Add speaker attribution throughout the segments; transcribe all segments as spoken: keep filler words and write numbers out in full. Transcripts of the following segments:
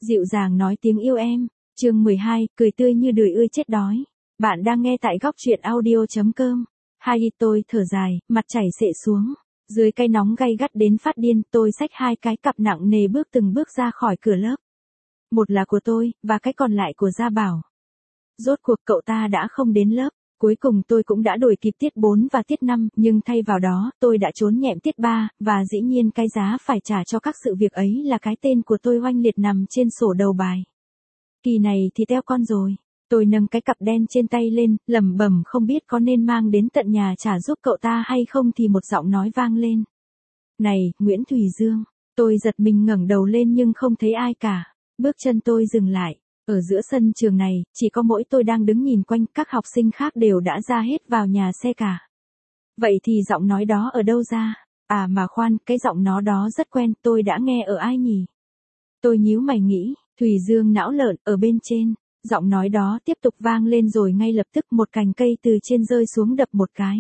Speaker 1: Dịu dàng nói tiếng yêu em. Chương mười hai, cười tươi như đười ươi chết đói. Bạn đang nghe tại góc truyện audio chấm com. Hai tôi thở dài, mặt chảy xệ xuống. Dưới cái nóng gay gắt đến phát điên, tôi xách hai cái cặp nặng nề bước từng bước ra khỏi cửa lớp. Một là của tôi, và cái còn lại của Gia Bảo. Rốt cuộc cậu ta đã không đến lớp. Cuối cùng tôi cũng đã đổi kịp tiết bốn và tiết năm, nhưng thay vào đó, tôi đã trốn nhẹm tiết ba, và dĩ nhiên cái giá phải trả cho các sự việc ấy là cái tên của tôi oanh liệt nằm trên sổ đầu bài. Kỳ này thì teo con rồi. Tôi nâng cái cặp đen trên tay lên, lẩm bẩm không biết có nên mang đến tận nhà trả giúp cậu ta hay không thì một giọng nói vang lên. Này, Nguyễn Thùy Dương. Tôi giật mình ngẩng đầu lên nhưng không thấy ai cả. Bước chân tôi dừng lại. Ở giữa sân trường này, chỉ có mỗi tôi đang đứng nhìn quanh, các học sinh khác đều đã ra hết vào nhà xe cả. Vậy thì giọng nói đó ở đâu ra? À mà khoan, cái giọng nó đó rất quen, tôi đã nghe ở ai nhỉ? Tôi nhíu mày nghĩ, Thùy Dương não lợn, ở bên trên. Giọng nói đó tiếp tục vang lên rồi ngay lập tức một cành cây từ trên rơi xuống đập một cái.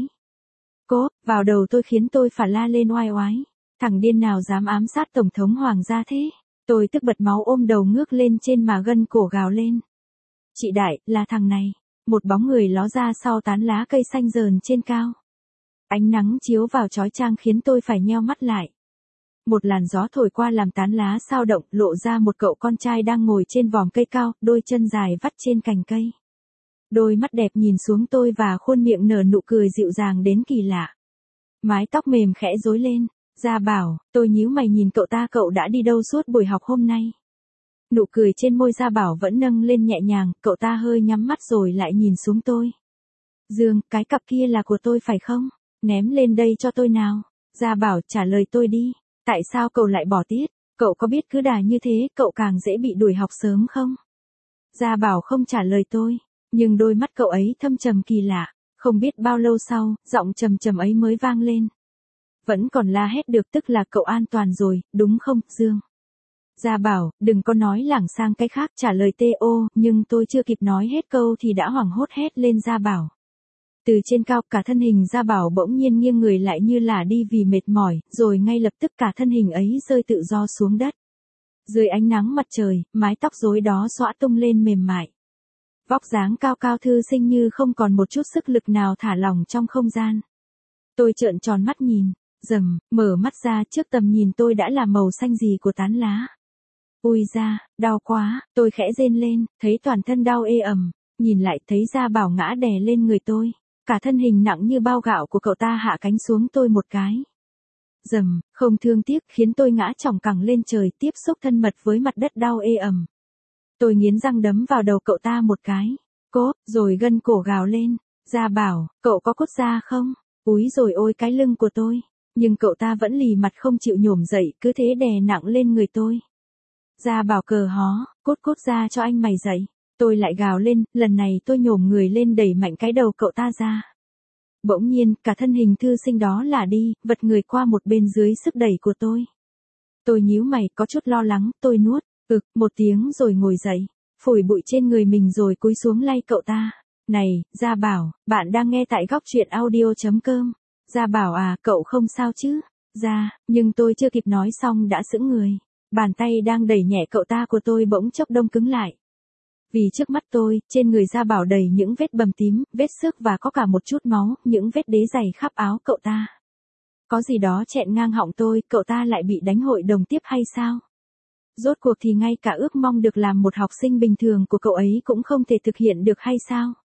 Speaker 1: Cố, vào đầu tôi khiến tôi phải la lên oai oái. Thằng điên nào dám ám sát Tổng thống Hoàng gia thế? Tôi tức bật máu ôm đầu ngước lên trên mà gân cổ gào lên. Chị Đại, là thằng này. Một bóng người ló ra sau tán lá cây xanh rờn trên cao. Ánh nắng chiếu vào chói chang khiến tôi phải nheo mắt lại. Một làn gió thổi qua làm tán lá xao động, lộ ra một cậu con trai đang ngồi trên vòm cây cao, đôi chân dài vắt trên cành cây. Đôi mắt đẹp nhìn xuống tôi và khuôn miệng nở nụ cười dịu dàng đến kỳ lạ. Mái tóc mềm khẽ rối lên. Gia Bảo, tôi nhíu mày nhìn cậu ta, cậu đã đi đâu suốt buổi học hôm nay? Nụ cười trên môi Gia Bảo vẫn nâng lên nhẹ nhàng, cậu ta hơi nhắm mắt rồi lại nhìn xuống tôi. Dương, cái cặp kia là của tôi phải không? Ném lên đây cho tôi nào. Gia Bảo, trả lời tôi đi. Tại sao cậu lại bỏ tiết? Cậu có biết cứ đà như thế, cậu càng dễ bị đuổi học sớm không? Gia Bảo không trả lời tôi, nhưng đôi mắt cậu ấy thâm trầm kỳ lạ. Không biết bao lâu sau, giọng trầm trầm ấy mới vang lên. Vẫn còn la hét được, tức là cậu an toàn rồi, đúng không, Dương? Gia Bảo, đừng có nói lảng sang cái khác, trả lời tê ô, nhưng tôi chưa kịp nói hết câu thì đã hoảng hốt hét lên Gia Bảo. Từ trên cao, cả thân hình Gia Bảo bỗng nhiên nghiêng người lại như là đi vì mệt mỏi, rồi ngay lập tức cả thân hình ấy rơi tự do xuống đất. Dưới ánh nắng mặt trời, mái tóc rối đó xõa tung lên mềm mại. Vóc dáng cao cao thư sinh như không còn một chút sức lực nào thả lỏng trong không gian. Tôi trợn tròn mắt nhìn. Rầm, mở mắt ra, trước tầm nhìn tôi đã là màu xanh gì của tán lá. Ui da, đau quá, tôi khẽ rên lên, thấy toàn thân đau ê ẩm, nhìn lại thấy Gia Bảo ngã đè lên người tôi. Cả thân hình nặng như bao gạo của cậu ta hạ cánh xuống tôi một cái. Rầm, không thương tiếc, khiến tôi ngã chỏng cẳng lên trời, tiếp xúc thân mật với mặt đất đau ê ẩm. Tôi nghiến răng đấm vào đầu cậu ta một cái. Cốp, rồi gân cổ gào lên. Gia Bảo, cậu có cốt da không? Úi rồi ôi cái lưng của tôi. Nhưng cậu ta vẫn lì mặt không chịu nhổm dậy, cứ thế đè nặng lên người tôi. Gia Bảo cờ hó, cốt cốt ra cho anh mày dậy. Tôi lại gào lên, lần này tôi nhổm người lên đẩy mạnh cái đầu cậu ta ra. Bỗng nhiên, cả thân hình thư sinh đó lả đi, vật người qua một bên dưới sức đẩy của tôi. Tôi nhíu mày, có chút lo lắng, tôi nuốt, ực, một tiếng rồi ngồi dậy, phủi bụi trên người mình rồi cúi xuống lay cậu ta. Này, Gia Bảo, bạn đang nghe tại góc truyện audio chấm com. Gia Bảo à, cậu không sao chứ? Gia, nhưng tôi chưa kịp nói xong đã sững người. Bàn tay đang đẩy nhẹ cậu ta của tôi bỗng chốc đông cứng lại. Vì trước mắt tôi, trên người Gia Bảo đầy những vết bầm tím, vết xước và có cả một chút máu, những vết đế dày khắp áo cậu ta. Có gì đó chẹn ngang họng tôi, cậu ta lại bị đánh hội đồng tiếp hay sao? Rốt cuộc thì ngay cả ước mong được làm một học sinh bình thường của cậu ấy cũng không thể thực hiện được hay sao?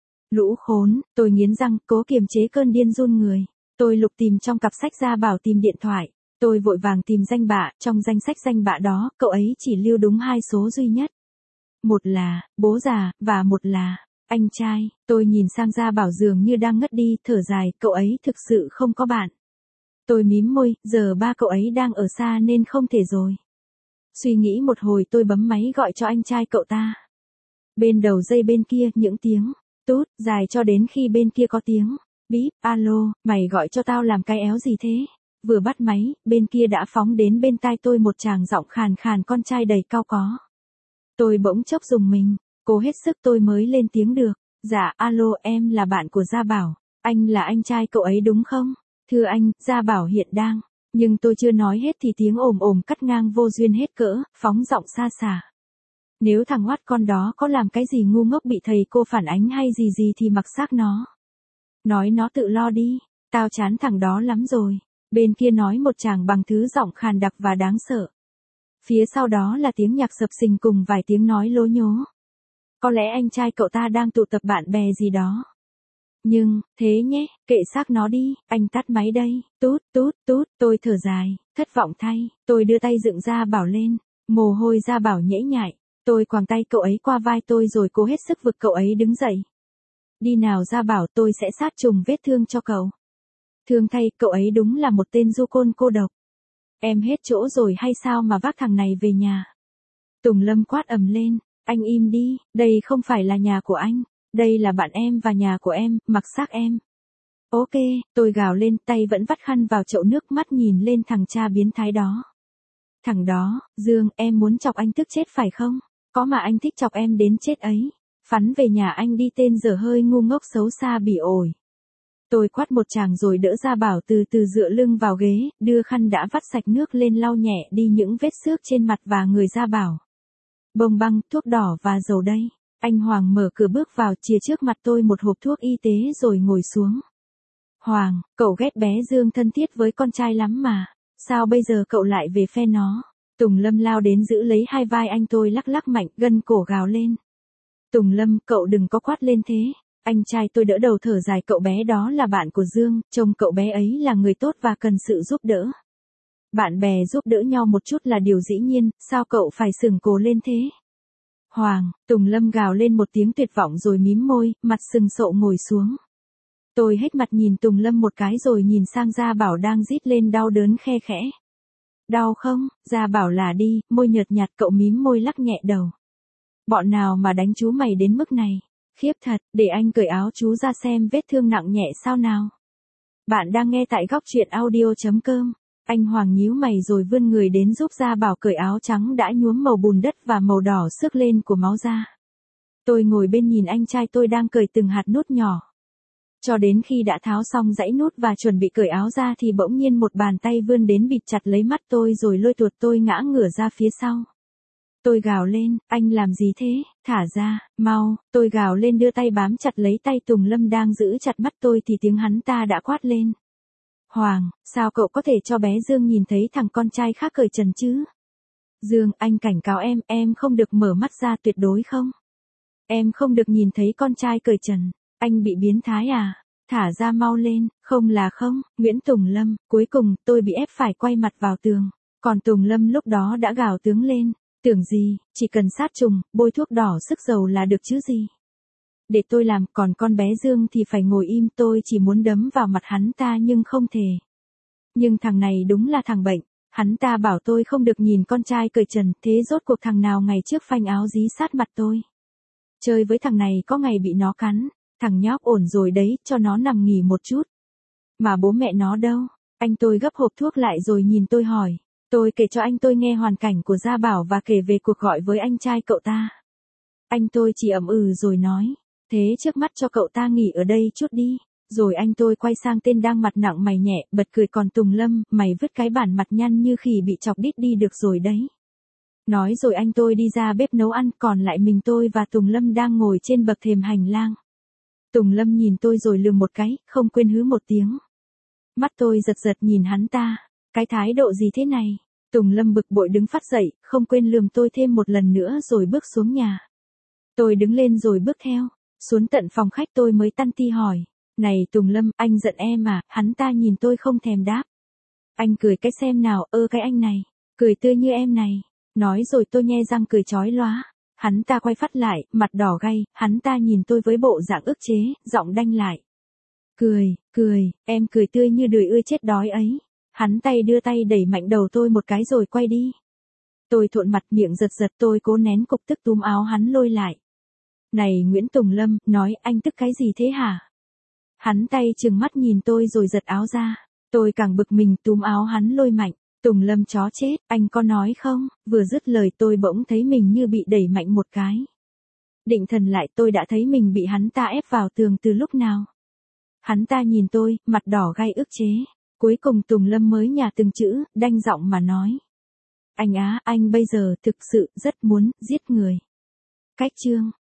Speaker 1: Lũ khốn, tôi nghiến răng, cố kiềm chế cơn điên run người. Tôi lục tìm trong cặp sách Gia Bảo tìm điện thoại. Tôi vội vàng tìm danh bạ, trong danh sách danh bạ đó, cậu ấy chỉ lưu đúng hai số duy nhất. Một là, bố già, và một là, anh trai. Tôi nhìn sang Gia Bảo dường như đang ngất đi, thở dài, cậu ấy thực sự không có bạn. Tôi mím môi, giờ ba cậu ấy đang ở xa nên không thể rồi. Suy nghĩ một hồi tôi bấm máy gọi cho anh trai cậu ta. Bên đầu dây bên kia, những tiếng tút, dài cho đến khi bên kia có tiếng bíp, alo, mày gọi cho tao làm cái éo gì thế? Vừa bắt máy, bên kia đã phóng đến bên tai tôi một tràng giọng khàn khàn con trai đầy cao có. Tôi bỗng chốc rùng mình, cố hết sức tôi mới lên tiếng được. Dạ, alo, em là bạn của Gia Bảo, anh là anh trai cậu ấy đúng không? Thưa anh, Gia Bảo hiện đang. Nhưng tôi chưa nói hết thì tiếng ồm ồm cắt ngang vô duyên hết cỡ, phóng giọng xa xả. Nếu thằng oát con đó có làm cái gì ngu ngốc bị thầy cô phản ánh hay gì gì thì mặc xác nó. Nói nó tự lo đi, tao chán thằng đó lắm rồi. Bên kia nói một chàng bằng thứ giọng khàn đặc và đáng sợ. Phía sau đó là tiếng nhạc sập sình cùng vài tiếng nói lố nhố. Có lẽ anh trai cậu ta đang tụ tập bạn bè gì đó. Nhưng, thế nhé, kệ xác nó đi, anh tắt máy đây, tút, tút, tút, tôi thở dài, thất vọng thay, tôi đưa tay dựng Gia Bảo lên, mồ hôi Gia Bảo nhễ nhại, tôi quàng tay cậu ấy qua vai tôi rồi cố hết sức vực cậu ấy đứng dậy. Đi nào Gia Bảo, tôi sẽ sát trùng vết thương cho cậu. Thương thay, cậu ấy đúng là một tên du côn cô độc. Em hết chỗ rồi hay sao mà vác thằng này về nhà? Tùng Lâm quát ầm lên, anh im đi, đây không phải là nhà của anh. Đây là bạn em và nhà của em, mặc xác em. Ok, tôi gào lên, tay vẫn vắt khăn vào chậu nước, mắt nhìn lên thằng cha biến thái đó. Thằng đó, Dương, em muốn chọc anh tức chết phải không? Có mà anh thích chọc em đến chết ấy. Phắn về nhà anh đi, tên dở hơi ngu ngốc xấu xa bỉ ổi. Tôi quát một tràng rồi đỡ Gia Bảo từ từ dựa lưng vào ghế, đưa khăn đã vắt sạch nước lên lau nhẹ đi những vết xước trên mặt và người Gia Bảo. Bông băng, thuốc đỏ và dầu đây. Anh Hoàng mở cửa bước vào, chìa trước mặt tôi một hộp thuốc y tế rồi ngồi xuống. Hoàng, cậu ghét bé Dương thân thiết với con trai lắm mà. Sao bây giờ cậu lại về phe nó? Tùng Lâm lao đến giữ lấy hai vai anh, tôi lắc lắc mạnh, gân cổ gào lên. Tùng Lâm, cậu đừng có quát lên thế. Anh trai tôi đỡ đầu thở dài, cậu bé đó là bạn của Dương, trông cậu bé ấy là người tốt và cần sự giúp đỡ. Bạn bè giúp đỡ nhau một chút là điều dĩ nhiên, sao cậu phải sừng cổ lên thế? Hoàng, Tùng Lâm gào lên một tiếng tuyệt vọng rồi mím môi, mặt sừng sộ ngồi xuống. Tôi hết mặt nhìn Tùng Lâm một cái rồi nhìn sang Gia Bảo đang rít lên đau đớn khe khẽ. Đau không? Gia Bảo là đi, môi nhợt nhạt, cậu mím môi lắc nhẹ đầu. Bọn nào mà đánh chú mày đến mức này? Khiếp thật, để anh cởi áo chú ra xem vết thương nặng nhẹ sao nào. Bạn đang nghe tại góc truyện audio chấm com. Anh Hoàng nhíu mày rồi vươn người đến giúp Gia Bảo cởi áo trắng đã nhuốm màu bùn đất và màu đỏ xước lên của máu da. Tôi ngồi bên nhìn anh trai tôi đang cởi từng hạt nút nhỏ. Cho đến khi đã tháo xong dãy nút và chuẩn bị cởi áo ra thì bỗng nhiên một bàn tay vươn đến bịt chặt lấy mắt tôi rồi lôi tuột tôi ngã ngửa ra phía sau. Tôi gào lên, anh làm gì thế, thả ra, mau, tôi gào lên đưa tay bám chặt lấy tay Tùng Lâm đang giữ chặt mắt tôi thì tiếng hắn ta đã quát lên. Hoàng, sao cậu có thể cho bé Dương nhìn thấy thằng con trai khác cởi trần chứ? Dương, anh cảnh cáo em, em không được mở mắt ra tuyệt đối không? Em không được nhìn thấy con trai cởi trần, anh bị biến thái à? Thả ra mau lên, không là không, Nguyễn Tùng Lâm, cuối cùng tôi bị ép phải quay mặt vào tường, còn Tùng Lâm lúc đó đã gào tướng lên, tưởng gì, chỉ cần sát trùng, bôi thuốc đỏ sức dầu là được chứ gì. Để tôi làm, còn con bé Dương thì phải ngồi im, tôi chỉ muốn đấm vào mặt hắn ta nhưng không thể. Nhưng thằng này đúng là thằng bệnh, hắn ta bảo tôi không được nhìn con trai cởi trần, thế rốt cuộc thằng nào ngày trước phanh áo dí sát mặt tôi. Chơi với thằng này có ngày bị nó cắn, thằng nhóc ổn rồi đấy, cho nó nằm nghỉ một chút. Mà bố mẹ nó đâu? Anh tôi gấp hộp thuốc lại rồi nhìn tôi hỏi. Tôi kể cho anh tôi nghe hoàn cảnh của Gia Bảo và kể về cuộc gọi với anh trai cậu ta. Anh tôi chỉ ậm ừ rồi nói. Thế trước mắt cho cậu ta nghỉ ở đây chút đi. Rồi anh tôi quay sang tên đang mặt nặng mày nhẹ, bật cười, còn Tùng Lâm, mày vứt cái bản mặt nhăn như khỉ bị chọc đít đi được rồi đấy. Nói rồi anh tôi đi ra bếp nấu ăn, còn lại mình tôi và Tùng Lâm đang ngồi trên bậc thềm hành lang. Tùng Lâm nhìn tôi rồi lườm một cái, không quên hứ một tiếng. Mắt tôi giật giật nhìn hắn ta, cái thái độ gì thế này? Tùng Lâm bực bội đứng phát dậy, không quên lườm tôi thêm một lần nữa rồi bước xuống nhà. Tôi đứng lên rồi bước theo, xuống tận phòng khách tôi mới tăn ti hỏi. Này Tùng Lâm, anh giận em à? Hắn ta nhìn tôi không thèm đáp. Anh cười cái xem nào, ơ cái anh này, cười tươi như em này. Nói rồi tôi nhe răng cười chói lóa. Hắn ta quay phát lại, mặt đỏ gay, hắn ta nhìn tôi với bộ dạng ức chế, giọng đanh lại. Cười, cười, em cười tươi như đười ươi chết đói ấy. Hắn tay đưa tay đẩy mạnh đầu tôi một cái rồi quay đi. Tôi thuộn mặt, miệng giật giật, tôi cố nén cục tức túm áo hắn lôi lại. Này Nguyễn Tùng Lâm, nói anh tức cái gì thế hả? Hắn tay trừng mắt nhìn tôi rồi giật áo ra. Tôi càng bực mình túm áo hắn lôi mạnh. Tùng Lâm chó chết, anh có nói không? Vừa dứt lời tôi bỗng thấy mình như bị đẩy mạnh một cái. Định thần lại tôi đã thấy mình bị hắn ta ép vào tường từ lúc nào. Hắn ta nhìn tôi, mặt đỏ gay ức chế. Cuối cùng Tùng Lâm mới nhả từng chữ, đanh giọng mà nói. Anh á, anh bây giờ thực sự rất muốn giết người. Cách chương